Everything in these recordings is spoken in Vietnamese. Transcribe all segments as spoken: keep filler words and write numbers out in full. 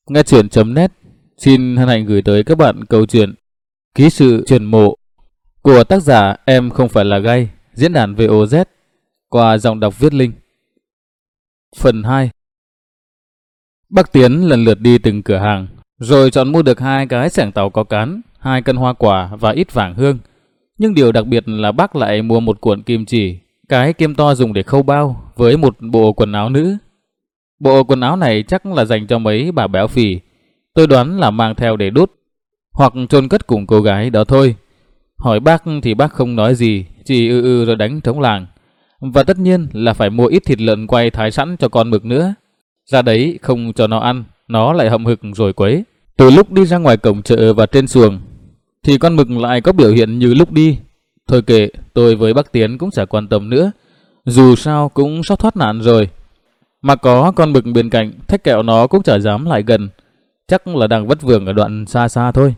Nghe chuyện chấm net xin hân hạnh gửi tới các bạn câu chuyện Ký sự chuyển mộ của tác giả Em Không Phải Là Gay, diễn đàn vê o zét qua giọng đọc Viết Linh. Phần hai. Bác Tiến lần lượt đi từng cửa hàng, rồi chọn mua được hai cái xẻng tàu có cán, hai cân hoa quả và ít vàng hương. Nhưng điều đặc biệt là bác lại mua một cuộn kim chỉ, cái kim to dùng để khâu bao, với một bộ quần áo nữ. Bộ quần áo này chắc là dành cho mấy bà béo phì, tôi đoán là mang theo để đốt hoặc chôn cất cùng cô gái đó thôi. Hỏi bác thì bác không nói gì, chỉ ư ư rồi đánh trống làng. Và tất nhiên là phải mua ít thịt lợn quay thái sẵn cho con mực nữa. Ra đấy không cho nó ăn, nó lại hậm hực rồi quấy. Từ lúc đi ra ngoài cổng chợ và trên xuồng thì con mực lại có biểu hiện như lúc đi. Thôi kệ, tôi với bác Tiến cũng chả quan tâm nữa, dù sao cũng sắp thoát nạn rồi. Mà có con mực bên cạnh, thách kẹo nó cũng chả dám lại gần, chắc là đang vất vưởng ở đoạn xa xa thôi.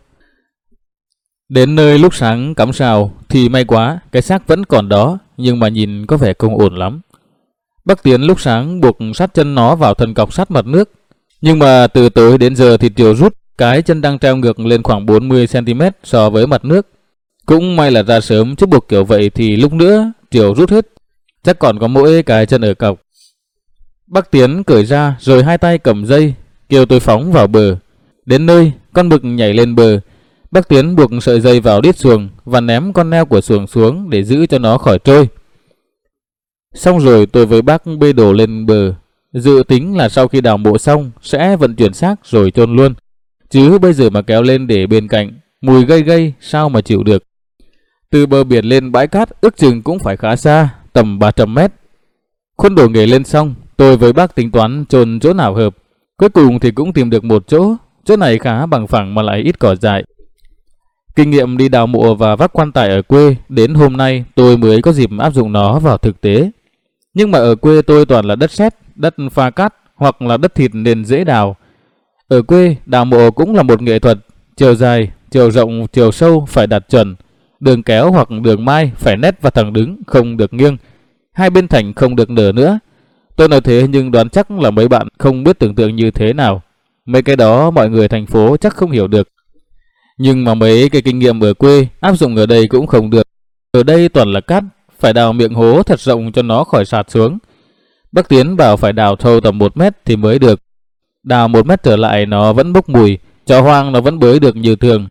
Đến nơi lúc sáng cắm sào thì may quá, cái xác vẫn còn đó, nhưng mà nhìn có vẻ không ổn lắm. Bác Tiến lúc sáng buộc sát chân nó vào thân cọc sát mặt nước, nhưng mà từ tối đến giờ thì Triều rút cái chân đang treo ngược lên khoảng bốn mươi xăng ti mét so với mặt nước. Cũng may là ra sớm, chứ buộc kiểu vậy thì lúc nữa Triều rút hết, chắc còn có mỗi cái chân ở cọc. Bác Tiến cởi ra rồi hai tay cầm dây, kêu tôi phóng vào bờ. Đến nơi, con mực nhảy lên bờ. Bác Tiến buộc sợi dây vào đít xuồng và ném con neo của xuồng xuống để giữ cho nó khỏi trôi. Xong rồi tôi với bác bê đồ lên bờ, dự tính là sau khi đào mộ xong sẽ vận chuyển xác rồi chôn luôn. Chứ bây giờ mà kéo lên để bên cạnh, mùi gây gây sao mà chịu được. Từ bờ biển lên bãi cát ước chừng cũng phải khá xa, tầm ba trăm mét. Khuôn đổ nghề lên xong, tôi với bác tính toán chôn chỗ nào hợp. Cuối cùng thì cũng tìm được một chỗ, chỗ này khá bằng phẳng mà lại ít cỏ dại. Kinh nghiệm đi đào mộ và vác quan tài ở quê, đến hôm nay tôi mới có dịp áp dụng nó vào thực tế. Nhưng mà ở quê tôi toàn là đất sét, đất pha cát hoặc là đất thịt nên dễ đào. Ở quê, đào mộ cũng là một nghệ thuật, chiều dài, chiều rộng, chiều sâu phải đặt chuẩn. Đường kéo hoặc đường mai phải nét và thẳng đứng, không được nghiêng. Hai bên thành không được nở nữa. Tôi nói thế nhưng đoán chắc là mấy bạn không biết tưởng tượng như thế nào. Mấy cái đó mọi người thành phố chắc không hiểu được. Nhưng mà mấy cái kinh nghiệm ở quê áp dụng ở đây cũng không được. Ở đây toàn là cát, phải đào miệng hố thật rộng cho nó khỏi sạt xuống. Bác Tiến bảo phải đào sâu tầm một mét thì mới được. Đào một mét trở lại nó vẫn bốc mùi, chó hoang nó vẫn bới được như thường.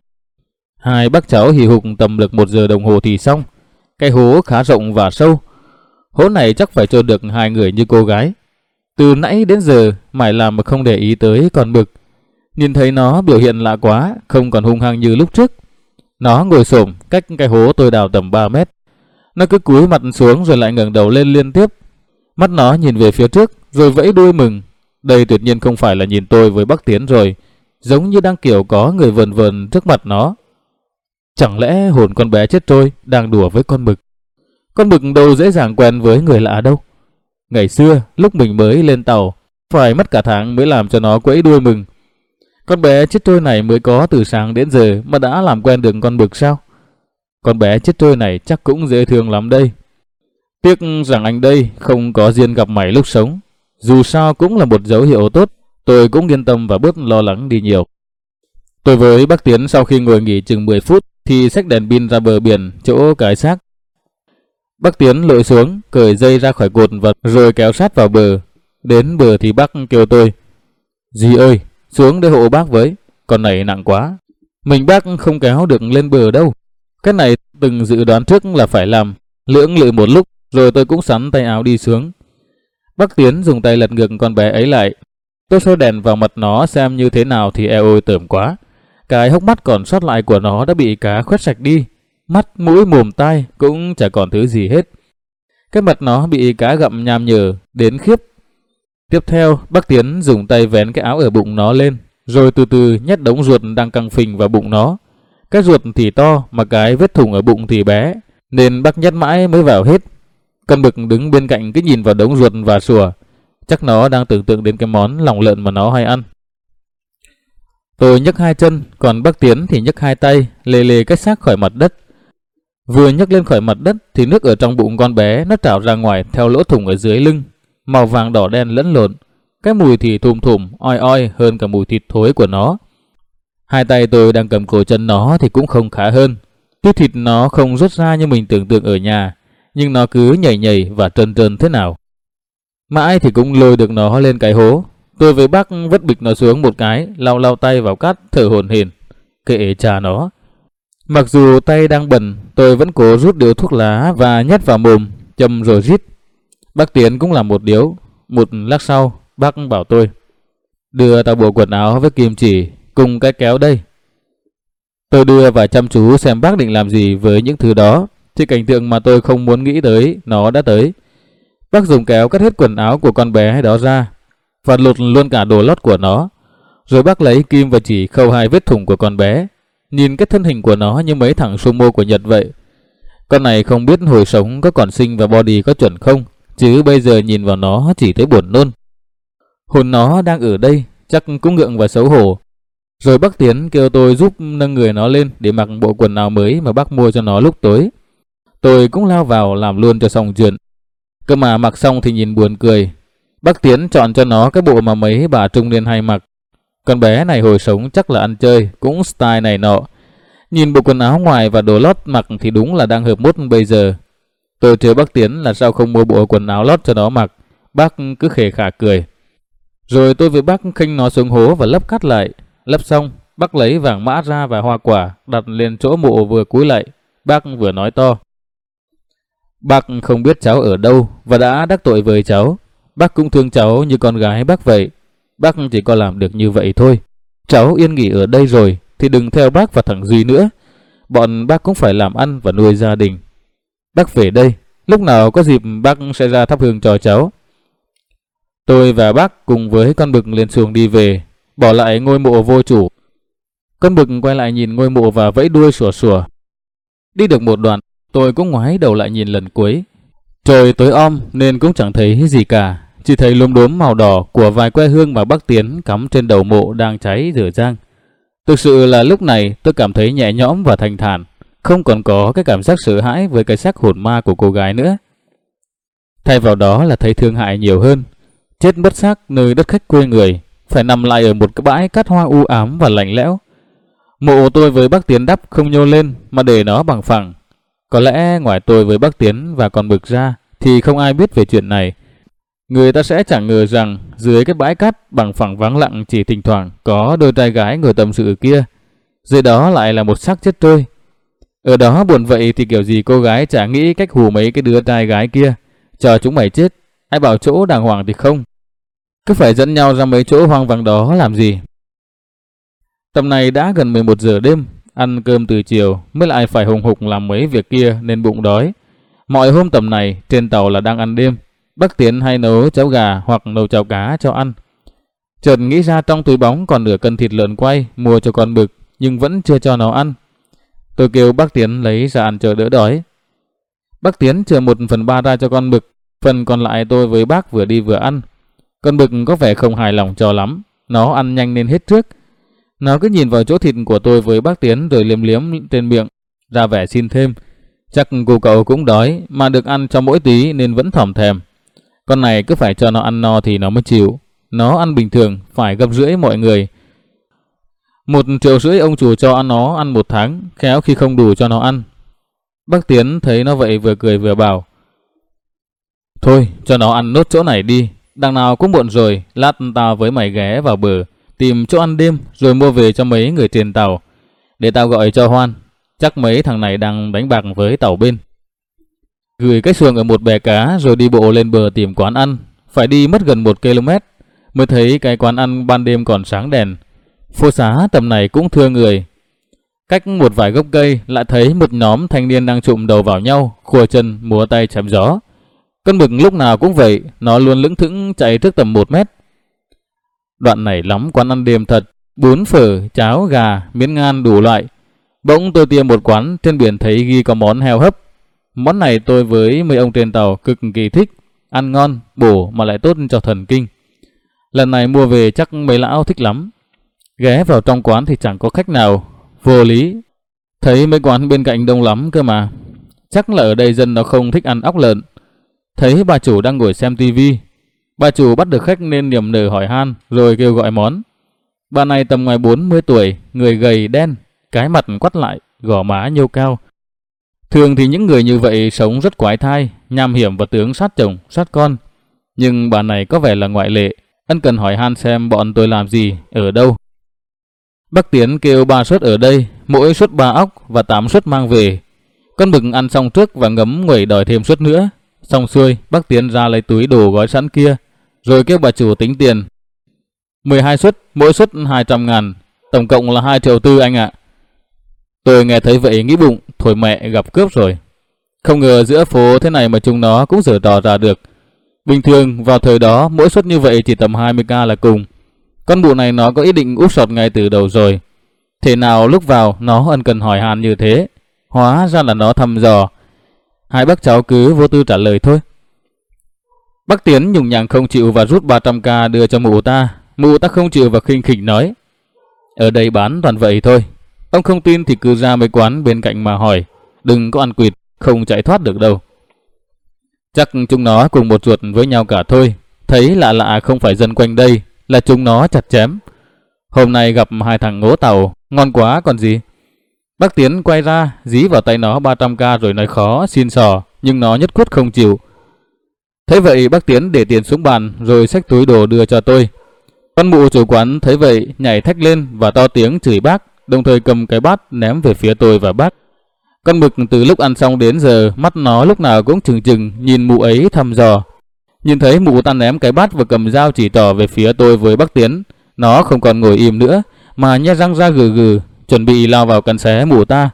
Hai bác cháu hì hục tầm được một giờ đồng hồ thì xong. Cái hố khá rộng và sâu. Hố này chắc phải chôn được hai người như cô gái. Từ nãy đến giờ mải làm mà không để ý tới con mực. Nhìn thấy nó biểu hiện lạ quá, không còn hung hăng như lúc trước. Nó ngồi xổm cách cái hố tôi đào tầm ba mét. Nó cứ cúi mặt xuống rồi lại ngẩng đầu lên liên tiếp. Mắt nó nhìn về phía trước rồi vẫy đuôi mừng. Đây tuyệt nhiên không phải là nhìn tôi với bác Tiến rồi, giống như đang kiểu có người vờn vờn trước mặt nó. Chẳng lẽ hồn con bé chết trôi đang đùa với con mực? Con mực đâu dễ dàng quen với người lạ đâu. Ngày xưa lúc mình mới lên tàu, phải mất cả tháng mới làm cho nó quẫy đuôi mừng. Con bé chết trôi này mới có từ sáng đến giờ mà đã làm quen được con mực sao? Con bé chết trôi này chắc cũng dễ thương lắm đây. Tiếc rằng anh đây không có duyên gặp mày lúc sống. Dù sao cũng là một dấu hiệu tốt, tôi cũng yên tâm và bớt lo lắng đi nhiều. Tôi với bác Tiến sau khi ngồi nghỉ chừng mười phút thì xách đèn pin ra bờ biển chỗ cái xác. Bác Tiến lội xuống, cởi dây ra khỏi cột vật rồi kéo sát vào bờ. Đến bờ thì bác kêu tôi: "Dì ơi, xuống để hộ bác với, con này nặng quá." Mình bác không kéo được lên bờ đâu. Cái này từng dự đoán trước là phải làm. Lưỡng lự một lúc rồi tôi cũng sắn tay áo đi xuống. Bác Tiến dùng tay lật ngược con bé ấy lại. Tôi soi đèn vào mặt nó xem như thế nào thì eo ôi tởm quá. Cái hốc mắt còn sót lại của nó đã bị cá khoét sạch đi. Mắt, mũi, mồm, tai cũng chả còn thứ gì hết. Cái mặt nó bị cá gặm nham nhở đến khiếp. Tiếp theo, bác Tiến dùng tay vén cái áo ở bụng nó lên, rồi từ từ nhét đống ruột đang căng phình vào bụng nó. Cái ruột thì to mà cái vết thủng ở bụng thì bé, nên bác nhét mãi mới vào hết. Con mực đứng bên cạnh cứ nhìn vào đống ruột và sủa. Chắc nó đang tưởng tượng đến cái món lòng lợn mà nó hay ăn. Tôi nhấc hai chân, còn bác Tiến thì nhấc hai tay, lê lê cái xác khỏi mặt đất. Vừa nhấc lên khỏi mặt đất thì nước ở trong bụng con bé nó trào ra ngoài theo lỗ thủng ở dưới lưng, màu vàng đỏ đen lẫn lộn. Cái mùi thì thum thủm, oi oi hơn cả mùi thịt thối của nó. Hai tay tôi đang cầm cổ chân nó thì cũng không khá hơn. Tuy thịt nó không rút ra như mình tưởng tượng ở nhà, nhưng nó cứ nhảy nhảy và trơn trơn thế nào. Mãi thì cũng lôi được nó lên cái hố. Tôi với bác vứt bịch nó xuống một cái, lau lau tay vào cát thở hổn hển. Kệ cha nó. Mặc dù tay đang bẩn, tôi vẫn cố rút điếu thuốc lá và nhét vào mồm, châm rồi rít. Bác Tiến cũng làm một điếu. Một lát sau, bác bảo tôi: đưa tao bộ quần áo với kim chỉ cùng cái kéo đây. Tôi đưa và chăm chú xem bác định làm gì với những thứ đó, thì cảnh tượng mà tôi không muốn nghĩ tới nó đã tới. Bác dùng kéo cắt hết quần áo của con bé đó ra và lột luôn cả đồ lót của nó. Rồi bác lấy kim và chỉ khâu hai vết thủng của con bé. Nhìn cái thân hình của nó như mấy thằng sumo của Nhật vậy. Con này không biết hồi sống có còn xinh và body có chuẩn không, chứ bây giờ nhìn vào nó chỉ thấy buồn nôn. Hồn nó đang ở đây, chắc cũng ngượng và xấu hổ. Rồi bác Tiến kêu tôi giúp nâng người nó lên để mặc bộ quần áo mới mà bác mua cho nó lúc tối. Tôi cũng lao vào làm luôn cho xong chuyện. Cơ mà mặc xong thì nhìn buồn cười. Bác Tiến chọn cho nó cái bộ mà mấy bà trung niên hay mặc. Con bé này hồi sống chắc là ăn chơi, cũng style này nọ. Nhìn bộ quần áo ngoài và đồ lót mặc thì đúng là đang hợp mốt bây giờ. Tôi trêu bác Tiến là sao không mua bộ quần áo lót cho nó mặc. Bác cứ khề khả cười. Rồi tôi với bác khênh nó xuống hố và lấp cát lại. Lấp xong, bác lấy vàng mã ra và hoa quả đặt lên chỗ mộ vừa cúi lại. Bác vừa nói to: bác không biết cháu ở đâu và đã đắc tội với cháu. Bác cũng thương cháu như con gái bác vậy. Bác chỉ có làm được như vậy thôi. Cháu yên nghỉ ở đây rồi thì đừng theo bác và thằng Duy nữa. Bọn bác cũng phải làm ăn và nuôi gia đình. Bác về đây, lúc nào có dịp bác sẽ ra thắp hương cho cháu. Tôi và bác cùng với con Bực lên xuồng đi về, bỏ lại ngôi mộ vô chủ. Con Bực quay lại nhìn ngôi mộ và vẫy đuôi sủa sủa. Đi được một đoạn, tôi cũng ngoái đầu lại nhìn lần cuối. Trời tối om nên cũng chẳng thấy gì cả, chỉ thấy lốm đốm màu đỏ của vài que hương mà bác Tiến cắm trên đầu mộ đang cháy rửa rang. Thực sự là lúc này tôi cảm thấy nhẹ nhõm và thanh thản, không còn có cái cảm giác sợ hãi với cái xác hồn ma của cô gái nữa. Thay vào đó là thấy thương hại nhiều hơn. Chết bất xác nơi đất khách quê người, phải nằm lại ở một cái bãi cát hoa u ám và lạnh lẽo. Mộ tôi với bác Tiến đắp không nhô lên mà để nó bằng phẳng. Có lẽ ngoài tôi với bác Tiến và con Bực ra thì không ai biết về chuyện này. Người ta sẽ chẳng ngờ rằng dưới cái bãi cát bằng phẳng vắng lặng chỉ thỉnh thoảng có đôi trai gái ngồi tâm sự kia. Dưới đó lại là một xác chết trôi. Ở đó buồn vậy thì kiểu gì cô gái chả nghĩ cách hù mấy cái đứa trai gái kia, chờ chúng mày chết. Ai bảo chỗ đàng hoàng thì không. Cứ phải dẫn nhau ra mấy chỗ hoang vắng đó làm gì. Tầm này đã gần mười một giờ đêm. Ăn cơm từ chiều mới lại phải hùng hục làm mấy việc kia nên bụng đói. Mọi hôm tầm này trên tàu là đang ăn đêm. Bác Tiến hay nấu cháo gà hoặc nấu cháo cá cho ăn. Chợt nghĩ ra trong túi bóng còn nửa cân thịt lợn quay mua cho con Bực, nhưng vẫn chưa cho nó ăn. Tôi kêu bác Tiến lấy ra ăn cho đỡ đói. Bác Tiến chừa một phần ba ra cho con Bực, phần còn lại tôi với bác vừa đi vừa ăn. Con Bực có vẻ không hài lòng cho lắm, nó ăn nhanh nên hết trước. Nó cứ nhìn vào chỗ thịt của tôi với bác Tiến rồi liếm liếm trên miệng, ra vẻ xin thêm. Chắc cô cậu cũng đói, mà được ăn cho mỗi tí nên vẫn thòm thèm. Con này cứ phải cho nó ăn no thì nó mới chịu. Nó ăn bình thường, phải gấp rưỡi mọi người. Một triệu rưỡi ông chủ cho ăn nó ăn một tháng, khéo khi không đủ cho nó ăn. Bác Tiến thấy nó vậy vừa cười vừa bảo: thôi, cho nó ăn nốt chỗ này đi. Đằng nào cũng muộn rồi, lát tao với mày ghé vào bờ, tìm chỗ ăn đêm rồi mua về cho mấy người trên tàu. Để tao gọi cho Hoan, chắc mấy thằng này đang đánh bạc với tàu bên. Gửi cái xuồng ở một bè cá rồi đi bộ lên bờ tìm quán ăn. Phải đi mất gần một ki lô mét mới thấy cái quán ăn ban đêm còn sáng đèn. Phố xá tầm này cũng thưa người. Cách một vài gốc cây lại thấy một nhóm thanh niên đang chụm đầu vào nhau, khua chân múa tay chém gió. Con Bực lúc nào cũng vậy, nó luôn lững thững chạy trước tầm một mét. Đoạn này lắm quán ăn đêm thật, bún phở, cháo, gà, miến ngan đủ loại. Bỗng tôi tìm một quán trên biển thấy ghi có món heo hấp. Món này tôi với mấy ông trên tàu cực kỳ thích, ăn ngon, bổ mà lại tốt cho thần kinh. Lần này mua về chắc mấy lão thích lắm. Ghé vào trong quán thì chẳng có khách nào, vô lý. Thấy mấy quán bên cạnh đông lắm cơ mà. Chắc là ở đây dân nó không thích ăn ốc lợn. Thấy bà chủ đang ngồi xem tivi. Bà chủ bắt được khách nên niềm nở hỏi han rồi kêu gọi món. Bà này tầm ngoài bốn mươi tuổi, người gầy đen, cái mặt quắt lại, gò má nhô cao. Thường thì những người như vậy sống rất quái thai, nham hiểm và tướng sát chồng, sát con. Nhưng bà này có vẻ là ngoại lệ, ân cần hỏi han xem bọn tôi làm gì, ở đâu. Bác Tiến kêu ba suất ở đây, mỗi suất ba óc và tám suất mang về. Con mực ăn xong trước và ngấm nguẩy đòi thêm suất nữa. Xong xuôi, bác Tiến ra lấy túi đồ gói sẵn kia, rồi kêu bà chủ tính tiền. mười hai suất, mỗi suất hai trăm ngàn, tổng cộng là hai triệu tư anh ạ. Tôi nghe thấy vậy nghĩ bụng, thôi mẹ gặp cướp rồi. Không ngờ giữa phố thế này mà chúng nó cũng giở trò ra được. Bình thường vào thời đó mỗi suất như vậy chỉ tầm hai mươi k là cùng. Con mụ này nó có ý định úp sọt ngay từ đầu rồi. Thế nào lúc vào nó ân cần hỏi han như thế, hóa ra là nó thăm dò. Hai bác cháu cứ vô tư trả lời thôi. Bác Tiến nhùng nhằng không chịu và rút ba trăm k đưa cho mụ ta. Mụ ta không chịu và khinh khỉnh nói: ở đây bán toàn vậy thôi. Ông không tin thì cứ ra mấy quán bên cạnh mà hỏi. Đừng có ăn quỵt, không chạy thoát được đâu. Chắc chúng nó cùng một ruột với nhau cả thôi. Thấy lạ lạ không phải dân quanh đây là chúng nó chặt chém. Hôm nay gặp hai thằng ngố tàu, ngon quá còn gì. Bác Tiến quay ra, dí vào tay nó ba trăm k rồi nói khó, xin sò, nhưng nó nhất quyết không chịu. Thế vậy bác Tiến để tiền xuống bàn rồi xách túi đồ đưa cho tôi. Con mụ chủ quán thấy vậy nhảy thách lên và to tiếng chửi bác, đồng thời cầm cái bát ném về phía tôi và bác. Con mực từ lúc ăn xong đến giờ mắt nó lúc nào cũng trừng trừng nhìn mụ ấy thăm dò. Nhìn thấy mụ ta ném cái bát và cầm dao chỉ trỏ về phía tôi với bác Tiến, nó không còn ngồi im nữa mà nhe răng ra gừ gừ, chuẩn bị lao vào cắn xé mụ ta.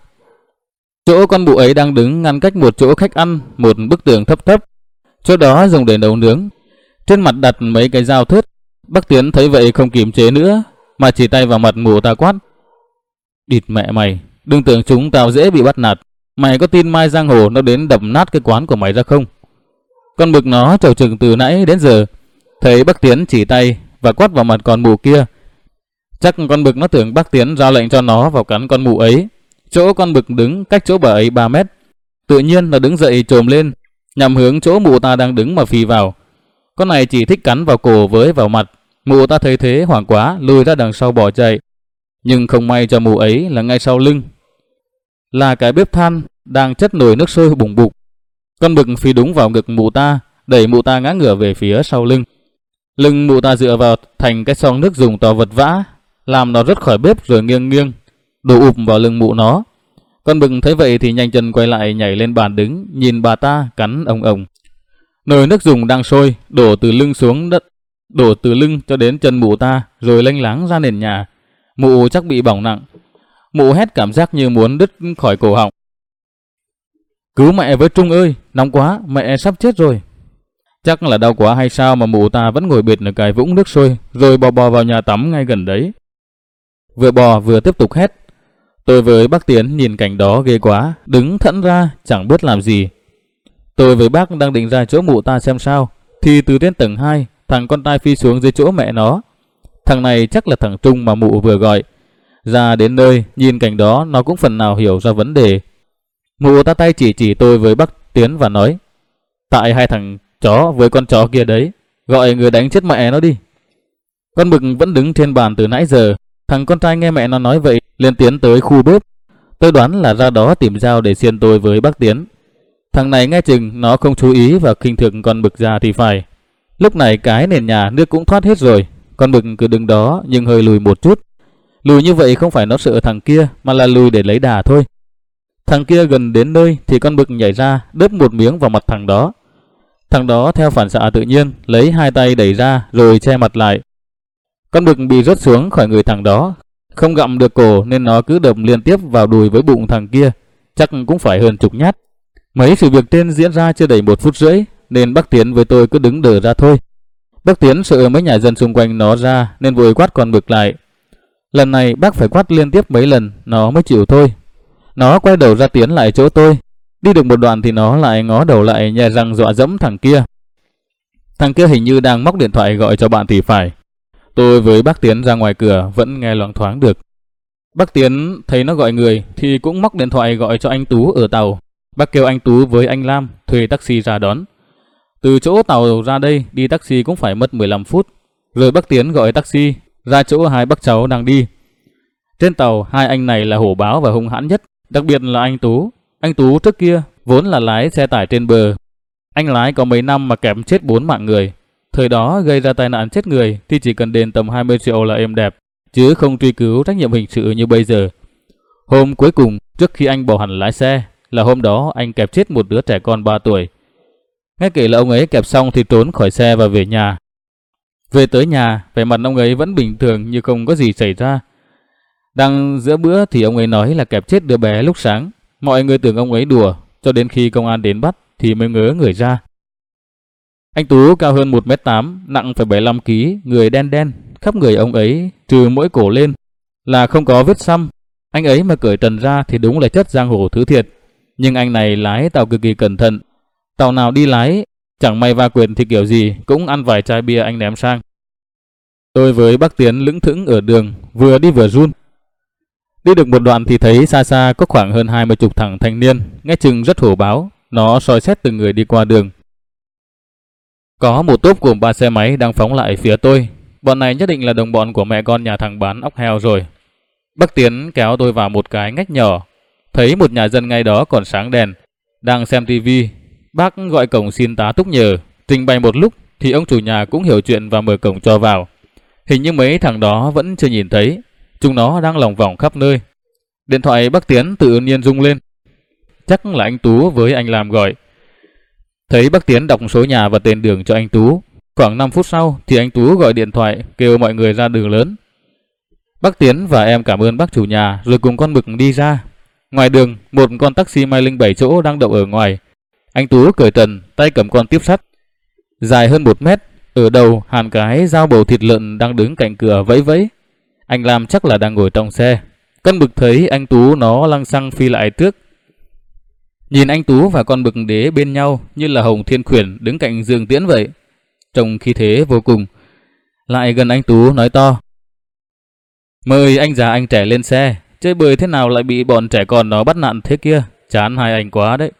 Chỗ con mụ ấy đang đứng ngăn cách một chỗ khách ăn một bức tường thấp thấp. Chỗ đó dùng để nấu nướng. Trên mặt đặt mấy cái dao thớt. Bác Tiến thấy vậy không kiềm chế nữa mà chỉ tay vào mặt mụ ta quát: địt mẹ mày, đừng tưởng chúng tao dễ bị bắt nạt. Mày có tin mai giang hồ nó đến đập nát cái quán của mày ra không? Con mực nó trầu chừng từ nãy đến giờ, thấy bác Tiến chỉ tay và quát vào mặt con mụ kia. Chắc con mực nó tưởng bác Tiến ra lệnh cho nó vào cắn con mụ ấy. Chỗ con mực đứng cách chỗ bà ấy ba mét. Tự nhiên nó đứng dậy trồm lên, nhằm hướng chỗ mụ ta đang đứng mà phì vào. Con này chỉ thích cắn vào cổ với vào mặt. Mụ ta thấy thế hoảng quá, lùi ra đằng sau bỏ chạy. Nhưng không may cho mụ ấy là ngay sau lưng là cái bếp than đang chất nồi nước sôi bùng bục. Con mực phi đúng vào ngực mụ ta, đẩy mụ ta ngã ngửa về phía sau lưng. Lưng mụ ta dựa vào thành cái xoong nước dùng to vật vã, làm nó rớt khỏi bếp rồi nghiêng nghiêng, đổ ụp vào lưng mụ nó. Con mực thấy vậy thì nhanh chân quay lại nhảy lên bàn đứng, nhìn bà ta cắn ồng ồng. Nồi nước dùng đang sôi, đổ từ lưng xuống đất, đổ từ lưng cho đến chân mụ ta, rồi lênh láng ra nền nhà. Mụ chắc bị bỏng nặng. Mụ hét cảm giác như muốn đứt khỏi cổ họng. Cứu mẹ với Trung ơi, nóng quá, mẹ sắp chết rồi. Chắc là đau quá hay sao mà mụ ta vẫn ngồi bệt ở cái vũng nước sôi, rồi bò bò vào nhà tắm ngay gần đấy. Vừa bò vừa tiếp tục hét. Tôi với bác Tiến nhìn cảnh đó ghê quá, đứng thẫn ra chẳng biết làm gì. Tôi với bác đang định ra chỗ mụ ta xem sao, thì từ trên tầng hai, thằng con trai phi xuống dưới chỗ mẹ nó. Thằng này chắc là thằng Trung mà mụ vừa gọi. Ra đến nơi, nhìn cảnh đó nó cũng phần nào hiểu ra vấn đề. Mụ ta tay chỉ chỉ tôi với bác Tiến và nói: tại hai thằng chó với con chó kia đấy, gọi người đánh chết mẹ nó đi. Con mực vẫn đứng trên bàn từ nãy giờ. Thằng con trai nghe mẹ nó nói vậy liền tiến tới khu bếp. Tôi đoán là ra đó tìm dao để xiên tôi với bác Tiến. Thằng này nghe chừng nó không chú ý và khinh thường con mực ra thì phải. Lúc này cái nền nhà nước cũng thoát hết rồi. Con mực cứ đứng đó nhưng hơi lùi một chút. Lùi như vậy không phải nó sợ thằng kia, mà là lùi để lấy đà thôi. Thằng kia gần đến nơi thì con mực nhảy ra đớp một miếng vào mặt thằng đó. Thằng đó theo phản xạ tự nhiên lấy hai tay đẩy ra rồi che mặt lại. Con mực bị rớt xuống khỏi người thằng đó, không gặm được cổ nên nó cứ đập liên tiếp vào đùi với bụng thằng kia, chắc cũng phải hơn chục nhát. Mấy sự việc trên diễn ra chưa đầy một phút rưỡi nên bác Tiến với tôi cứ đứng đờ ra thôi. Bác Tiến sợ mấy nhà dân xung quanh nó ra nên vội quát con mực lại. Lần này bác phải quát liên tiếp mấy lần nó mới chịu thôi. Nó quay đầu ra tiến lại chỗ tôi. Đi được một đoạn thì nó lại ngó đầu lại nhè răng dọa dẫm thằng kia. Thằng kia hình như đang móc điện thoại gọi cho bạn thì phải. Tôi với bác Tiến ra ngoài cửa vẫn nghe loáng thoáng được. Bác Tiến thấy nó gọi người thì cũng móc điện thoại gọi cho anh Tú ở tàu. Bác kêu anh Tú với anh Lam thuê taxi ra đón. Từ chỗ tàu ra đây đi taxi cũng phải mất mười lăm phút. Rồi bác Tiến gọi taxi ra chỗ hai bác cháu đang đi. Trên tàu, hai anh này là hổ báo và hung hãn nhất, đặc biệt là anh Tú. Anh Tú trước kia vốn là lái xe tải trên bờ. Anh lái có mấy năm mà kẹp chết bốn mạng người. Thời đó gây ra tai nạn chết người thì chỉ cần đền tầm hai mươi triệu là êm đẹp, chứ không truy cứu trách nhiệm hình sự như bây giờ. Hôm cuối cùng trước khi anh bỏ hẳn lái xe là hôm đó anh kẹp chết một đứa trẻ con ba tuổi. Nghe kể là ông ấy kẹp xong thì trốn khỏi xe và về nhà. Về tới nhà, vẻ mặt ông ấy vẫn bình thường như không có gì xảy ra. Đang giữa bữa thì ông ấy nói là kẹp chết đứa bé lúc sáng. Mọi người tưởng ông ấy đùa, cho đến khi công an đến bắt thì mới ngớ người ra. Anh Tú cao hơn một mét tám, nặng phải bảy mươi lăm ki lô gam, người đen đen. Khắp người ông ấy trừ mỗi cổ lên là không có vết xăm. Anh ấy mà cởi trần ra thì đúng là chất giang hồ thứ thiệt. Nhưng anh này lái tàu cực kỳ cẩn thận. Tàu nào đi lái chẳng may va quệt thì kiểu gì cũng ăn vài chai bia anh ném sang. Tôi với bác Tiến lững thững ở đường, vừa đi vừa run. Đi được một đoạn thì thấy xa xa có khoảng hơn hai mươi chục thằng thanh niên, nghe chừng rất hổ báo. Nó soi xét từng người đi qua đường. Có một tốp gồm ba xe máy đang phóng lại phía tôi. Bọn này nhất định là đồng bọn của mẹ con nhà thằng bán óc heo rồi. Bác Tiến kéo tôi vào một cái ngách nhỏ. Thấy một nhà dân ngay đó còn sáng đèn, đang xem tivi. Bác gọi cổng xin tá túc nhờ. Trình bày một lúc thì ông chủ nhà cũng hiểu chuyện và mở cổng cho vào. Hình như mấy thằng đó vẫn chưa nhìn thấy. Chúng nó đang lòng vòng khắp nơi. Điện thoại bác Tiến tự nhiên rung lên. Chắc là anh Tú với anh Làm gọi. Thấy bác Tiến đọc số nhà và tên đường cho anh Tú. Khoảng năm phút sau thì anh Tú gọi điện thoại kêu mọi người ra đường lớn. Bác Tiến và em cảm ơn bác chủ nhà rồi cùng con Mực đi ra. Ngoài đường, một con taxi Mai Linh bảy chỗ đang đậu ở ngoài. Anh Tú cởi trần, tay cầm con tiếp sắt dài hơn một mét. Ở đầu hàn cái dao bầu thịt lợn đang đứng cạnh cửa vẫy vẫy. Anh Lam chắc là đang ngồi trong xe. Con Mực thấy anh Tú nó lăng xăng phi lại trước. Nhìn anh Tú và con Mực đế bên nhau như là Hồng Thiên Khuyển đứng cạnh Dương Tiễn vậy. Trông khí thế vô cùng. Lại gần anh Tú nói to: mời anh già anh trẻ lên xe. Chơi bời thế nào lại bị bọn trẻ con nó bắt nạt thế kia. Chán hai anh quá đấy.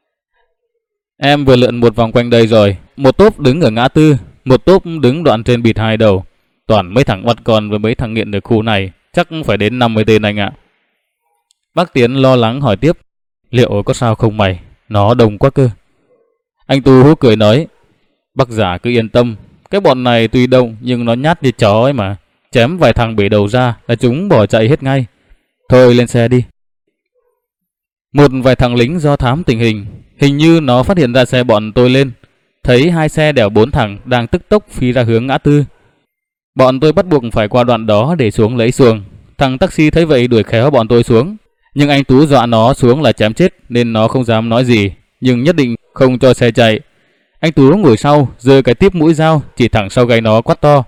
Em vừa lượn một vòng quanh đây rồi. Một tốp đứng ở ngã tư, một tốp đứng đoạn trên bịt hai đầu. Toàn mấy thằng bắt con với mấy thằng nghiện ở khu này. Chắc phải đến năm mươi tên anh ạ. Bác Tiến lo lắng hỏi tiếp: liệu có sao không mày? Nó đông quá cơ. Anh Tú hú cười nói: bác giả cứ yên tâm. Cái bọn này tuy đông nhưng nó nhát như chó ấy mà. Chém vài thằng bể đầu ra là chúng bỏ chạy hết ngay. Thôi lên xe đi. Một vài thằng lính do thám tình hình, hình như nó phát hiện ra xe bọn tôi lên. Thấy hai xe đèo bốn thằng đang tức tốc phi ra hướng ngã tư. Bọn tôi bắt buộc phải qua đoạn đó để xuống lấy xuồng. Thằng taxi thấy vậy đuổi khéo bọn tôi xuống. Nhưng anh Tú dọa nó xuống là chém chết nên nó không dám nói gì, nhưng nhất định không cho xe chạy. Anh Tú ngồi sau, giơ cái tiếp mũi dao chỉ thẳng sau gáy nó quát to: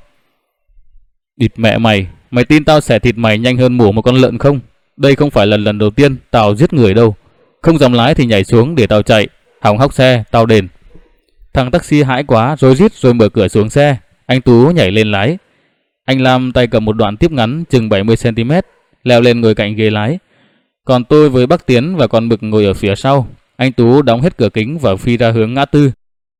địt mẹ mày, mày tin tao xẻ thịt mày nhanh hơn mổ một con lợn không? Đây không phải là lần đầu tiên tao giết người đâu. Không dám lái thì nhảy xuống để tao chạy. Hỏng hóc xe tao đền. Thằng taxi hãi quá rối rít rồi mở cửa xuống xe. Anh Tú nhảy lên lái. Anh Lam tay cầm một đoạn tiếp ngắn chừng bảy mươi xăng ti mét, leo lên ngồi cạnh ghế lái. Còn tôi với bác Tiến và con Mực ngồi ở phía sau. Anh Tú đóng hết cửa kính và phi ra hướng ngã tư.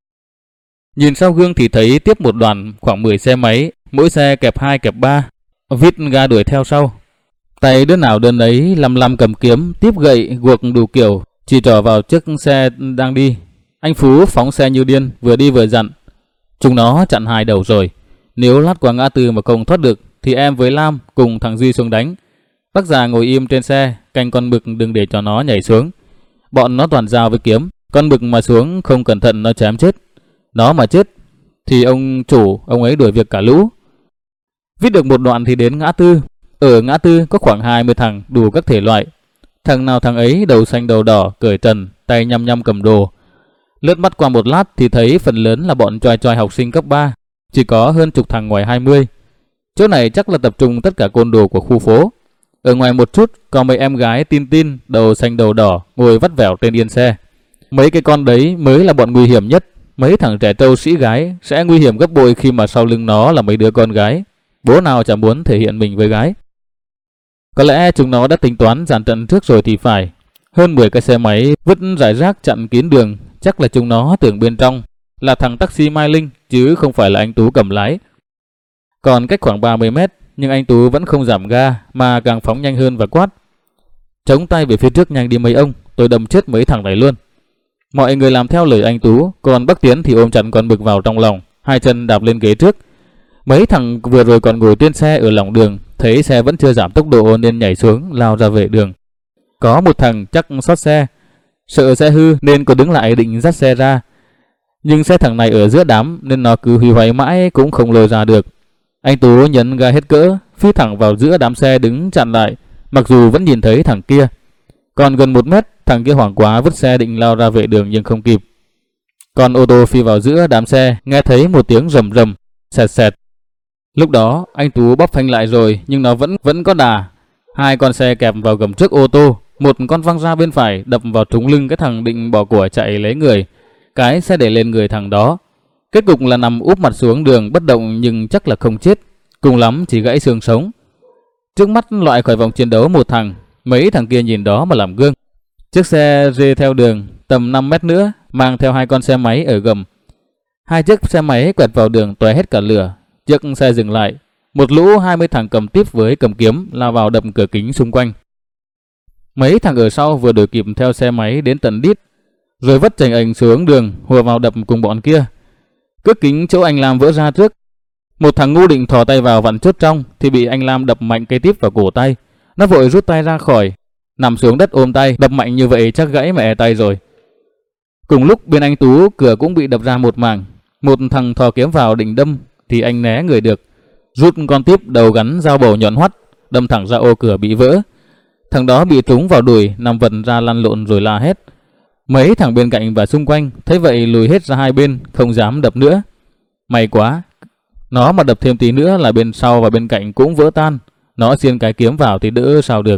Nhìn sau gương thì thấy tiếp một đoàn khoảng mười xe máy, mỗi xe kẹp hai kẹp ba, vít ga đuổi theo sau. Tay đứa nào đơn ấy lăm lăm cầm kiếm, tiếp gậy, guộc đủ kiểu, chỉ trỏ vào chiếc xe đang đi. Anh Phú phóng xe như điên, vừa đi vừa dặn: chúng nó chặn hai đầu rồi. Nếu lát qua ngã tư mà không thoát được thì em với Lam cùng thằng Duy xuống đánh. Bác già ngồi im trên xe, canh con Mực đừng để cho nó nhảy xuống. Bọn nó toàn dao với kiếm, con Mực mà xuống không cẩn thận nó chém chết. Nó mà chết thì ông chủ, ông ấy đuổi việc cả lũ. Viết được một đoạn thì đến ngã tư. Ở ngã tư có khoảng hai mươi thằng đủ các thể loại. Thằng nào thằng ấy đầu xanh đầu đỏ, cởi trần, tay nhăm nhăm cầm đồ. Lướt mắt qua một lát thì thấy phần lớn là bọn choai choai học sinh cấp ba. Chỉ có hơn chục thằng ngoài hai mươi. Chỗ này chắc là tập trung tất cả côn đồ của khu phố. Ở ngoài một chút có mấy em gái tin tin, đầu xanh đầu đỏ, ngồi vắt vẻo trên yên xe. Mấy cái con đấy mới là bọn nguy hiểm nhất. Mấy thằng trẻ trâu sĩ gái sẽ nguy hiểm gấp bội khi mà sau lưng nó là mấy đứa con gái. Bố nào chả muốn thể hiện mình với gái. Có lẽ chúng nó đã tính toán dàn trận trước rồi thì phải. Hơn mười cái xe máy vứt rải rác chặn kín đường. Chắc là chúng nó tưởng bên trong là thằng taxi Mai Linh chứ không phải là anh Tú cầm lái. Còn cách khoảng ba mươi mét, nhưng anh Tú vẫn không giảm ga mà càng phóng nhanh hơn và quát: "Chống tay về phía trước nhanh đi mấy ông, tôi đâm chết mấy thằng này luôn." Mọi người làm theo lời anh Tú, còn Bắc Tiến thì ôm chặt con mực vào trong lòng, hai chân đạp lên ghế trước. Mấy thằng vừa rồi còn ngồi trên xe ở lòng đường, thấy xe vẫn chưa giảm tốc độ nên nhảy xuống lao ra vệ đường. Có một thằng chắc xót xe, sợ xe hư nên có đứng lại định dắt xe ra. Nhưng xe thằng này ở giữa đám nên nó cứ huy hoáy mãi cũng không lôi ra được. Anh Tú nhấn ga hết cỡ, phi thẳng vào giữa đám xe đứng chặn lại, mặc dù vẫn nhìn thấy thằng kia. Còn gần một mét, thằng kia hoảng quá vứt xe định lao ra vệ đường nhưng không kịp. Còn ô tô phi vào giữa đám xe, nghe thấy một tiếng rầm rầm, sẹt sẹt. Lúc đó anh Tú bóp phanh lại rồi nhưng nó vẫn vẫn có đà. Hai con xe kẹp vào gầm trước ô tô, một con văng ra bên phải đập vào trúng lưng cái thằng định bỏ của chạy lấy người. Cái xe để lên người thằng đó. Kết cục là nằm úp mặt xuống đường bất động nhưng chắc là không chết, cùng lắm chỉ gãy xương sống. Trước mắt loại khỏi vòng chiến đấu một thằng, mấy thằng kia nhìn đó mà làm gương. Chiếc xe rê theo đường tầm năm mét nữa, mang theo hai con xe máy ở gầm. Hai chiếc xe máy quẹt vào đường tóe hết cả lửa. Chiếc xe dừng lại, một lũ hai mươi thằng cầm típ với cầm kiếm lao vào đập cửa kính xung quanh. Mấy thằng ở sau vừa đuổi kịp theo xe máy đến tận đít, rồi vất chành ảnh xuống đường hùa vào đập cùng bọn kia. Cửa kính chỗ anh Lam vỡ ra trước. Một thằng ngu định thò tay vào vặn chốt trong thì bị anh Lam đập mạnh cây típ vào cổ tay. Nó vội rút tay ra khỏi, nằm xuống đất ôm tay, đập mạnh như vậy chắc gãy mẹ tay rồi. Cùng lúc bên anh Tú cửa cũng bị đập ra một mảng. Một thằng thò kiếm vào định đâm thì anh né người được, rút con típ đầu gắn dao bầu nhọn hoắt, đâm thẳng ra ô cửa bị vỡ. Thằng đó bị trúng vào đùi, nằm vật ra lăn lộn rồi la hét. Mấy thằng bên cạnh và xung quanh thấy vậy lùi hết ra hai bên, không dám đập nữa. May quá, nó mà đập thêm tí nữa là bên sau và bên cạnh cũng vỡ tan. Nó xiên cái kiếm vào thì đỡ sao được.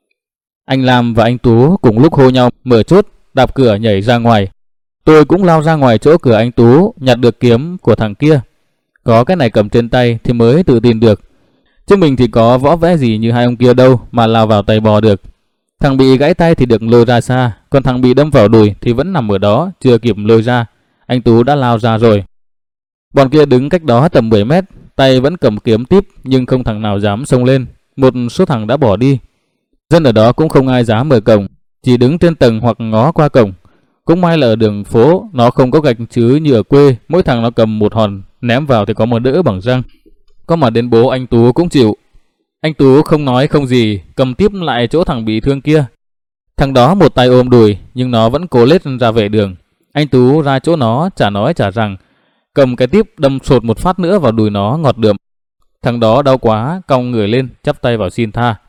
Anh Lam và anh Tú cùng lúc hô nhau mở chốt, đạp cửa nhảy ra ngoài. Tôi cũng lao ra ngoài chỗ cửa anh Tú, nhặt được kiếm của thằng kia. Có cái này cầm trên tay thì mới tự tin được, chứ mình thì có võ vẽ gì như hai ông kia đâu mà lao vào tay bò được. Thằng bị gãy tay thì được lôi ra xa, còn thằng bị đâm vào đùi thì vẫn nằm ở đó, chưa kịp lôi ra. Anh Tú đã lao ra rồi. Bọn kia đứng cách đó tầm mười mét, tay vẫn cầm kiếm típ nhưng không thằng nào dám xông lên. Một số thằng đã bỏ đi. Dân ở đó cũng không ai dám mở cổng, chỉ đứng trên tầng hoặc ngó qua cổng. Cũng may là ở đường phố nó không có gạch chứ như ở quê, mỗi thằng nó cầm một hòn, ném vào thì có một đỡ bằng răng. Có mà đến bố anh Tú cũng chịu. Anh Tú không nói không gì, cầm tiếp lại chỗ thằng bị thương kia. Thằng đó một tay ôm đùi nhưng nó vẫn cố lết ra vệ đường. Anh Tú ra chỗ nó chả nói chả rằng, cầm cái tiếp đâm sột một phát nữa vào đùi nó ngọt đượm. Thằng đó đau quá, cong người lên chắp tay vào xin tha.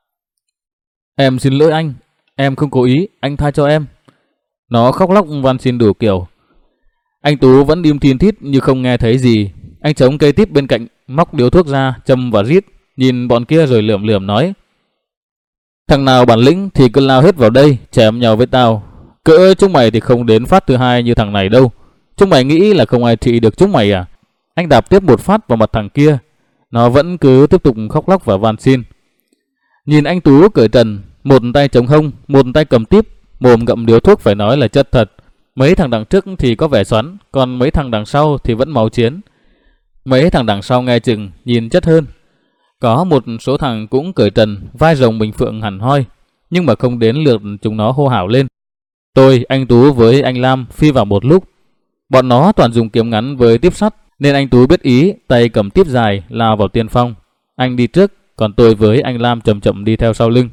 "Em xin lỗi anh, em không cố ý, anh tha cho em." Nó khóc lóc van xin đủ kiểu. Anh Tú vẫn im thiên thít như không nghe thấy gì. Anh chống cây típ bên cạnh, móc điếu thuốc ra, châm và rít, nhìn bọn kia rồi lườm lườm nói: "Thằng nào bản lĩnh thì cứ lao hết vào đây, chém nhau với tao. Cỡ chúng mày thì không đến phát thứ hai như thằng này đâu. Chúng mày nghĩ là không ai trị được chúng mày à?" Anh đạp tiếp một phát vào mặt thằng kia. Nó vẫn cứ tiếp tục khóc lóc và van xin. Nhìn anh Tú cởi trần, một tay chống hông, một tay cầm típ, mồm ngậm điếu thuốc phải nói là chất thật. Mấy thằng đằng trước thì có vẻ xoắn, còn mấy thằng đằng sau thì vẫn máu chiến. Mấy thằng đằng sau nghe chừng nhìn chất hơn. Có một số thằng cũng cởi trần, vai rồng bình phượng hẳn hoi, nhưng mà không đến lượt chúng nó hô hào lên. Tôi, anh Tú với anh Lam phi vào một lúc. Bọn nó toàn dùng kiếm ngắn với tiếp sắt, nên anh Tú biết ý, tay cầm tiếp dài lao vào tiên phong. Anh đi trước, còn tôi với anh Lam chậm chậm đi theo sau lưng.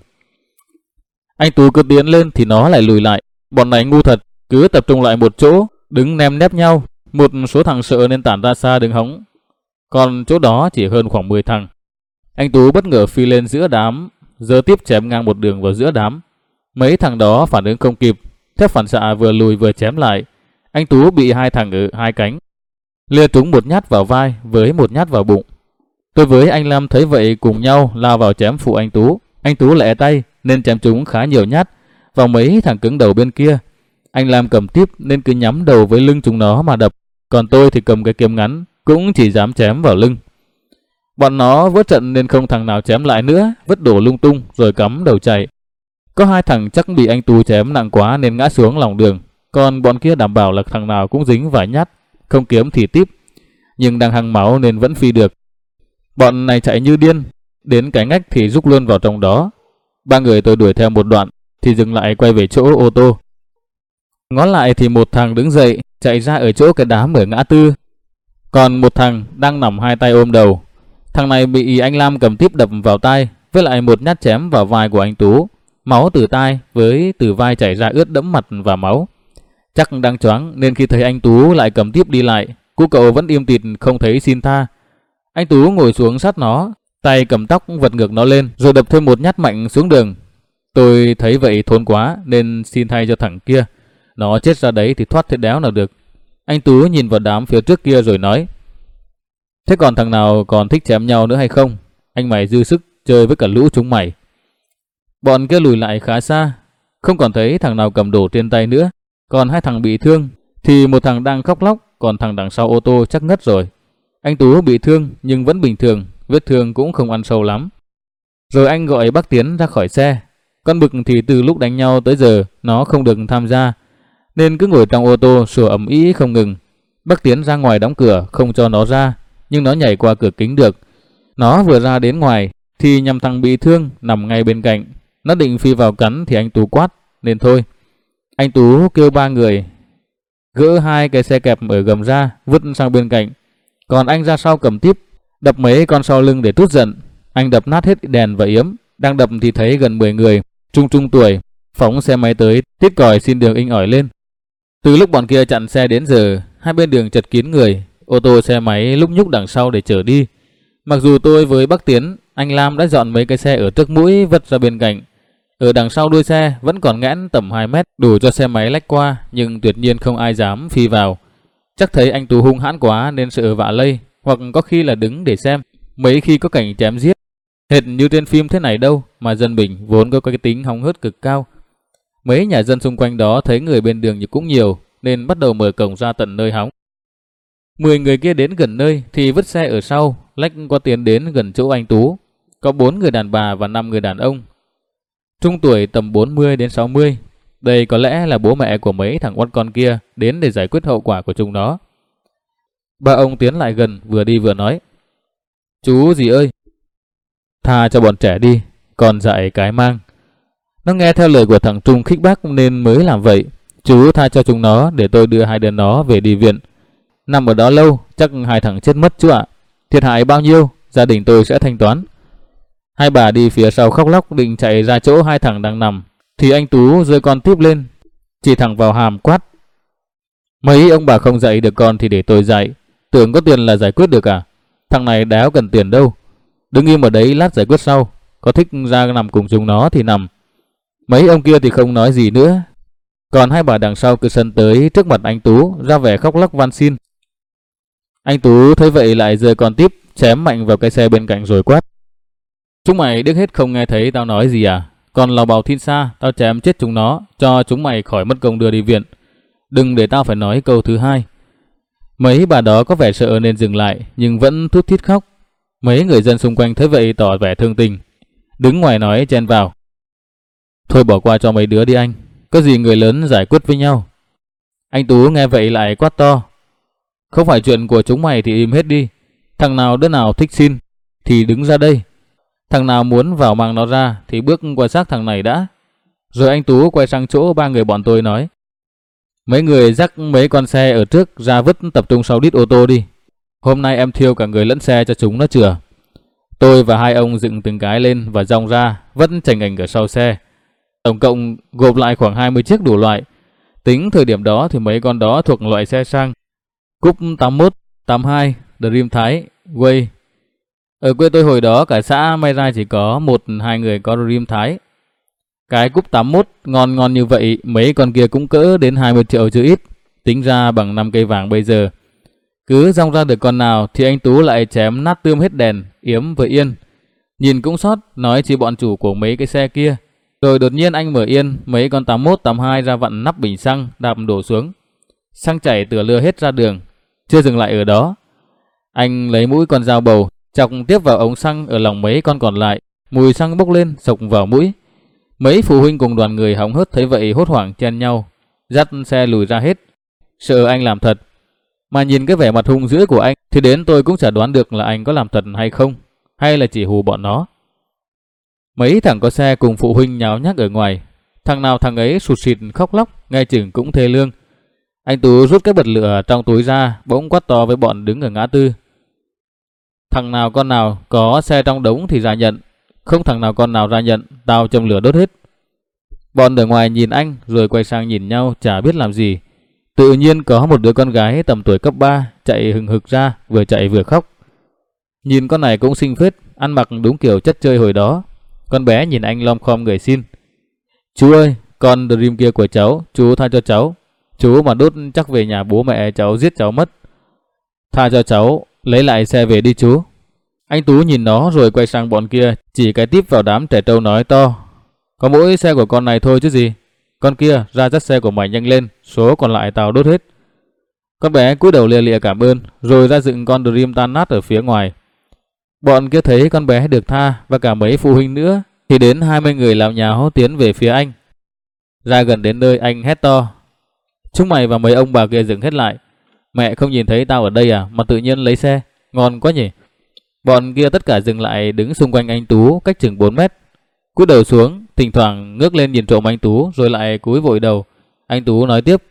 Anh Tú cứ tiến lên thì nó lại lùi lại. Bọn này ngu thật, cứ tập trung lại một chỗ, đứng nem nép nhau. Một số thằng sợ nên tản ra xa đứng hóng. Còn chỗ đó chỉ hơn khoảng mười thằng. Anh Tú bất ngờ phi lên giữa đám, giơ tiếp chém ngang một đường vào giữa đám. Mấy thằng đó phản ứng không kịp, theo phản xạ vừa lùi vừa chém lại. Anh Tú bị hai thằng ở hai cánh, lia trúng một nhát vào vai với một nhát vào bụng. Tôi với anh Lam thấy vậy cùng nhau lao vào chém phụ anh Tú. Anh Tú lẹ tay nên chém trúng khá nhiều nhát vào mấy thằng cứng đầu bên kia. Anh Lam cầm tiếp nên cứ nhắm đầu với lưng chúng nó mà đập. Còn tôi thì cầm cái kiếm ngắn, cũng chỉ dám chém vào lưng. Bọn nó vỡ trận nên không thằng nào chém lại nữa, vứt đổ lung tung rồi cắm đầu chạy. Có hai thằng chắc bị anh Tú chém nặng quá nên ngã xuống lòng đường. Còn bọn kia đảm bảo là thằng nào cũng dính vài nhát. không kiếm thì tiếp, nhưng đang hăng máu nên vẫn phi được. Bọn này chạy như điên, đến cái ngách thì rúc luôn vào trong đó. Ba người tôi đuổi theo một đoạn thì dừng lại quay về chỗ ô tô. Ngó lại thì một thằng đứng dậy chạy ra ở chỗ cái đám ở ngã tư, còn một thằng đang nằm hai tay ôm đầu. Thằng này bị anh Lam cầm tiếp đập vào tai, với lại một nhát chém vào vai của anh Tú. Máu từ tai với từ vai chảy ra ướt đẫm mặt và máu. Chắc đang choáng nên khi thấy anh Tú lại cầm tiếp đi lại, cô cậu vẫn im tịt không thấy xin tha. Anh Tú ngồi xuống sát nó, tay cầm tóc vật ngược nó lên rồi đập thêm một nhát mạnh xuống đường. Tôi thấy vậy thốn quá nên xin thay cho thằng kia. Nó chết ra đấy thì thoát thế đéo nào được. Anh Tú nhìn vào đám phía trước kia rồi nói: thế còn thằng nào còn thích chém nhau nữa hay không? Anh mày dư sức chơi với cả lũ chúng mày. Bọn kia lùi lại khá xa, không còn thấy thằng nào cầm đồ trên tay nữa. Còn hai thằng bị thương thì một thằng đang khóc lóc, còn thằng đằng sau ô tô chắc ngất rồi. Anh Tú bị thương nhưng vẫn bình thường, vết thương cũng không ăn sâu lắm. Rồi anh gọi bác Tiến ra khỏi xe. Con Bực thì từ lúc đánh nhau tới giờ nó không được tham gia, nên cứ ngồi trong ô tô sủa ầm ĩ không ngừng. Bác Tiến ra ngoài đóng cửa không cho nó ra, nhưng nó nhảy qua cửa kính được. Nó vừa ra đến ngoài thì nhằm thằng bị thương nằm ngay bên cạnh. Nó định phi vào cắn thì anh Tú quát nên thôi. Anh Tú kêu ba người gỡ hai cái xe kẹp ở gầm ra vứt sang bên cạnh, còn anh ra sau cầm tiếp đập mấy con sau lưng để trút giận. Anh đập nát hết đèn và yếm. Đang đập thì thấy gần mười người trung trung tuổi phóng xe máy tới tít còi xin đường inh ỏi lên. Từ lúc bọn kia chặn xe đến giờ, hai bên đường chật kín người, ô tô xe máy lúc nhúc đằng sau để chở đi. Mặc dù tôi với bác Tiến, anh Lam đã dọn mấy cái xe ở trước mũi vứt ra bên cạnh. Ở đằng sau đuôi xe vẫn còn nghẽn tầm hai mét đủ cho xe máy lách qua, nhưng tuyệt nhiên không ai dám phi vào. Chắc thấy anh Tú hung hãn quá nên sợ vạ lây, hoặc có khi là đứng để xem. Mấy khi có cảnh chém giết hệt như trên phim thế này đâu, mà dân Bình vốn có cái tính hóng hớt cực cao. Mấy nhà dân xung quanh đó thấy người bên đường cũng nhiều nên bắt đầu mở cổng ra tận nơi hóng. Mười người kia đến gần nơi thì vứt xe ở sau, lách qua tiến đến gần chỗ anh Tú. Có bốn người đàn bà và năm người đàn ông, trung tuổi tầm bốn mươi đến sáu mươi. Đây có lẽ là bố mẹ của mấy thằng oắt con kia đến để giải quyết hậu quả của chúng nó. Ba ông tiến lại gần vừa đi vừa nói: chú gì ơi, tha cho bọn trẻ đi, còn dạy cái mang. Nó nghe theo lời của thằng Trung khích bác nên mới làm vậy. Chú tha cho chúng nó để tôi đưa hai đứa nó về đi viện. Nằm ở đó lâu chắc hai thằng chết mất chú ạ. Thiệt hại bao nhiêu gia đình tôi sẽ thanh toán. Hai bà đi phía sau khóc lóc định chạy ra chỗ hai thằng đang nằm thì anh Tú giơ con tiếp lên, chỉ thẳng vào hàm quát: mấy ông bà không dạy được con thì để tôi dạy. Tưởng có tiền là giải quyết được à? Thằng này đéo cần tiền đâu. Đứng im ở đấy lát giải quyết sau. Có thích ra nằm cùng chúng nó thì nằm. Mấy ông kia thì không nói gì nữa. Còn hai bà đằng sau cứ sân tới trước mặt anh Tú ra vẻ khóc lóc van xin. Anh Tú thấy vậy lại giơ con tiếp chém mạnh vào cái xe bên cạnh rồi quát: chúng mày điếc hết không nghe thấy tao nói gì à? Còn lò bào thiên xa, tao chém chết chúng nó cho chúng mày khỏi mất công đưa đi viện. Đừng để tao phải nói câu thứ hai. Mấy bà đó có vẻ sợ nên dừng lại nhưng vẫn thút thít khóc. Mấy người dân xung quanh thấy vậy tỏ vẻ thương tình, đứng ngoài nói chen vào: thôi bỏ qua cho mấy đứa đi anh, có gì người lớn giải quyết với nhau. Anh Tú nghe vậy lại quát to: không phải chuyện của chúng mày thì im hết đi. Thằng nào đứa nào thích xin thì đứng ra đây. Thằng nào muốn vào mang nó ra thì bước qua xác thằng này đã. Rồi anh Tú quay sang chỗ ba người bọn tôi nói: mấy người dắt mấy con xe ở trước ra vứt tập trung sau đít ô tô đi. Hôm nay em thiêu cả người lẫn xe cho chúng nó chừa. Tôi và hai ông dựng từng cái lên và dòng ra vứt chành ảnh ở sau xe. Tổng cộng gộp lại khoảng hai mươi chiếc đủ loại. Tính thời điểm đó thì mấy con đó thuộc loại xe sang: Cúp tám mốt, tám hai, Dream Thái, Way. Ở quê tôi hồi đó cả xã may ra chỉ có một hai người có Dream Thái. Cái Cúp tám mốt ngon ngon như vậy, mấy con kia cũng cỡ đến hai mươi triệu chứ ít. Tính ra bằng năm cây vàng bây giờ. Cứ rong ra được con nào thì anh Tú lại chém nát tươm hết đèn, yếm với yên. Nhìn cũng sót, nói chỉ bọn chủ của mấy cái xe kia. Rồi đột nhiên anh mở yên mấy con tám mốt, tám hai ra vặn nắp bình xăng, đạp đổ xuống. Xăng chảy tựa lưa hết ra đường. Chưa dừng lại ở đó, anh lấy mũi con dao bầu chọc tiếp vào ống xăng ở lòng mấy con còn lại. Mùi xăng bốc lên sộc vào mũi. Mấy phụ huynh cùng đoàn người hóng hớt thấy vậy hốt hoảng chen nhau, dắt xe lùi ra hết, sợ anh làm thật. Mà nhìn cái vẻ mặt hung dữ của anh thì đến tôi cũng chả đoán được là anh có làm thật hay không, hay là chỉ hù bọn nó. Mấy thằng có xe cùng phụ huynh nháo nhác ở ngoài. Thằng nào thằng ấy sụt sịt khóc lóc, nghe chừng cũng thê lương. Anh Tú rút cái bật lửa trong túi ra, bỗng quát to với bọn đứng ở ngã tư. Thằng nào con nào có xe trong đống thì ra nhận, không thằng nào con nào ra nhận, tao châm lửa đốt hết. Bọn ở ngoài nhìn anh rồi quay sang nhìn nhau chả biết làm gì. Tự nhiên có một đứa con gái tầm tuổi cấp ba chạy hừng hực ra, vừa chạy vừa khóc. Nhìn con này cũng xinh phết, ăn mặc đúng kiểu chất chơi hồi đó. Con bé nhìn anh lom khom người xin. Chú ơi, con Dream kia của cháu, chú tha cho cháu. Chú mà đốt chắc về nhà bố mẹ cháu giết cháu mất. Tha cho cháu, lấy lại xe về đi chú. Anh Tú nhìn nó rồi quay sang bọn kia, chỉ cái tít vào đám trẻ trâu nói to. Có mỗi xe của con này thôi chứ gì. Con kia ra dắt xe của mày nhanh lên, số còn lại tao đốt hết. Con bé cúi đầu lia lịa cảm ơn, rồi ra dựng con Dream tan nát ở phía ngoài. Bọn kia thấy con bé được tha và cả mấy phụ huynh nữa, thì đến hai mươi người lào nhào tiến về phía anh. Ra gần đến nơi anh hét to. Chúng mày và mấy ông bà kia dừng hết lại. Mẹ không nhìn thấy tao ở đây à, mà tự nhiên lấy xe. Ngon quá nhỉ. Bọn kia tất cả dừng lại đứng xung quanh anh Tú cách chừng bốn mét. Cúi đầu xuống, thỉnh thoảng ngước lên nhìn trộm anh Tú rồi lại cúi vội đầu. Anh Tú nói tiếp.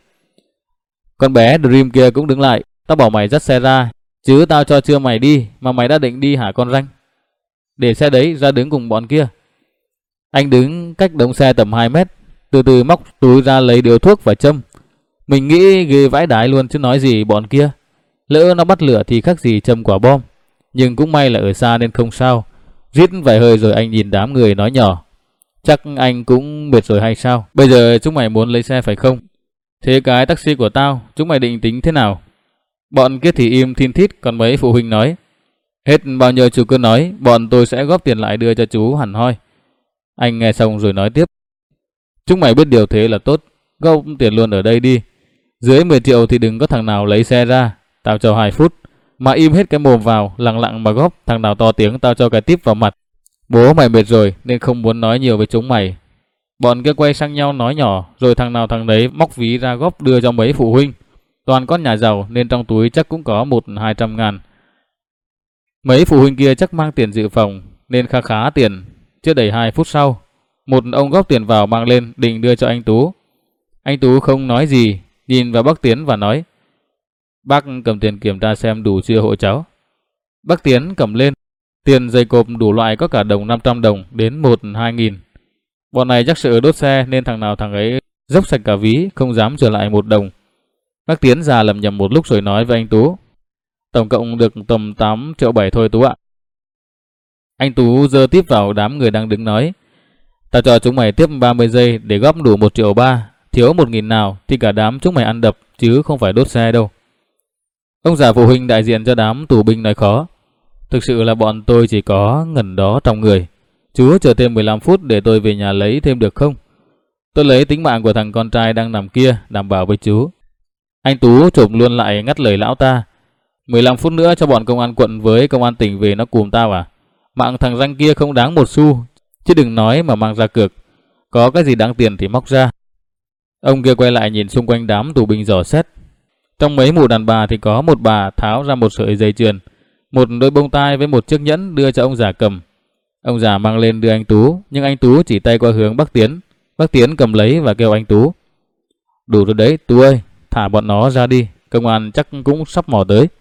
Con bé Dream kia cũng đứng lại. Tao bảo mày dắt xe ra, chứ tao cho chưa mày đi mà mày đã định đi hả con ranh. Để xe đấy ra đứng cùng bọn kia. Anh đứng cách đống xe tầm hai mét, từ từ móc túi ra lấy điếu thuốc và châm. Mình nghĩ ghê vãi đái luôn chứ nói gì bọn kia. Lỡ nó bắt lửa thì khác gì châm quả bom. Nhưng cũng may là ở xa nên không sao. Rít vài hơi rồi anh nhìn đám người nói nhỏ. Chắc anh cũng mệt rồi hay sao? Bây giờ chúng mày muốn lấy xe phải không? Thế cái taxi của tao, chúng mày định tính thế nào? Bọn kia thì im thin thít, còn mấy phụ huynh nói. Hết bao nhiêu chú cứ nói, bọn tôi sẽ góp tiền lại đưa cho chú hẳn hoi. Anh nghe xong rồi nói tiếp. Chúng mày biết điều thế là tốt, góp tiền luôn ở đây đi. Dưới mười triệu thì đừng có thằng nào lấy xe ra, tao cho hai phút. Mà im hết cái mồm vào, lặng lặng mà góp, thằng nào to tiếng tao cho cái tip vào mặt. Bố mày mệt rồi nên không muốn nói nhiều với chúng mày. Bọn kia quay sang nhau nói nhỏ, rồi thằng nào thằng đấy móc ví ra góp đưa cho mấy phụ huynh. Toàn con nhà giàu nên trong túi chắc cũng có một hai trăm ngàn. Mấy phụ huynh kia chắc mang tiền dự phòng nên khá khá tiền. Chưa đầy hai phút sau, một ông góp tiền vào mang lên định đưa cho anh Tú. Anh Tú không nói gì, nhìn vào bác Tiến và nói. Bác cầm tiền kiểm tra xem đủ chưa hộ cháu. Bác Tiến cầm lên. Tiền dày cộp đủ loại có cả đồng năm trăm đồng đến một hai nghìn. Bọn này chắc sợ đốt xe nên thằng nào thằng ấy dốc sạch cả ví, không dám trở lại một đồng. Bác Tiến già lầm nhầm một lúc rồi nói với anh Tú. Tổng cộng được tầm tám triệu bảy thôi Tú ạ. Anh Tú giơ tiếp vào đám người đang đứng nói. Tao cho chúng mày tiếp ba mươi giây để góp đủ một triệu ba. Thiếu một nghìn nào thì cả đám chúng mày ăn đập chứ không phải đốt xe đâu. Ông già phụ huynh đại diện cho đám tù binh nói khó. Thực sự là bọn tôi chỉ có ngần đó trong người. Chú chờ thêm mười lăm phút để tôi về nhà lấy thêm được không? Tôi lấy tính mạng của thằng con trai đang nằm kia đảm bảo với chú. Anh Tú chộp luôn lại ngắt lời lão ta. mười lăm phút nữa cho bọn công an quận với công an tỉnh về nó cùm tao à? Mạng thằng ranh kia không đáng một xu, chứ đừng nói mà mang ra cược. Có cái gì đáng tiền thì móc ra. Ông kia quay lại nhìn xung quanh đám tù binh dò xét. Trong mấy mụ đàn bà thì có một bà tháo ra một sợi dây chuyền, một đôi bông tai với một chiếc nhẫn đưa cho ông già cầm. Ông già mang lên đưa anh Tú, nhưng anh Tú chỉ tay qua hướng bác Tiến. Bác Tiến cầm lấy và kêu anh Tú. Đủ rồi đấy Tú ơi, thả bọn nó ra đi, công an chắc cũng sắp mò tới.